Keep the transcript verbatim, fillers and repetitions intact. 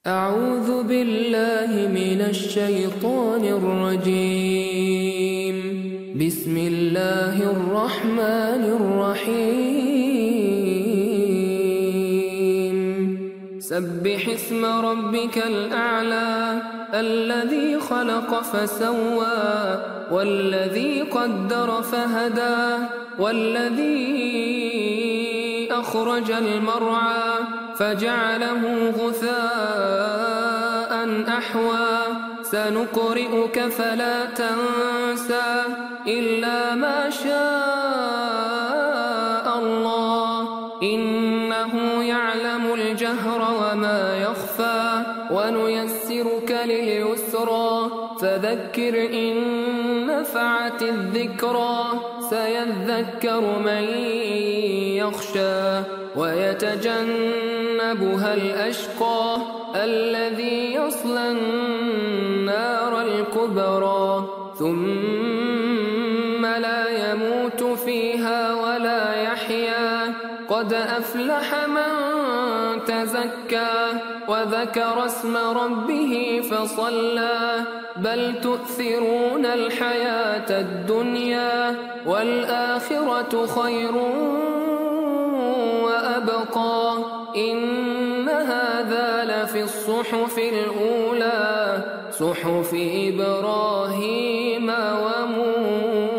أعوذ بالله من الشيطان الرجيم. بسم الله الرحمن الرحيم. سبح اسم ربك الأعلى الذي خلق فسوى والذي قدر فهدى والذي أخرج المرعى فجعله غثاء أحوى سنقرئك فلا تنسى إلا ما شاء الله إنه يعلم الجهر وما يخفى ونيسرك لليسرى فذكر إن نفعت الذكرى سيذكر من يخشى ويتجنبها الأشقى الذي يصلى النار الكبرى ثم لا يموت فيها ولا يحيا قد أفلح من تزكى وذكر اسم ربه فصلى بل تؤثرون الحياة الدنيا والآخرة خير وأبقى إن هذا لفي الصحف الأولى صحف إبراهيم وموسى.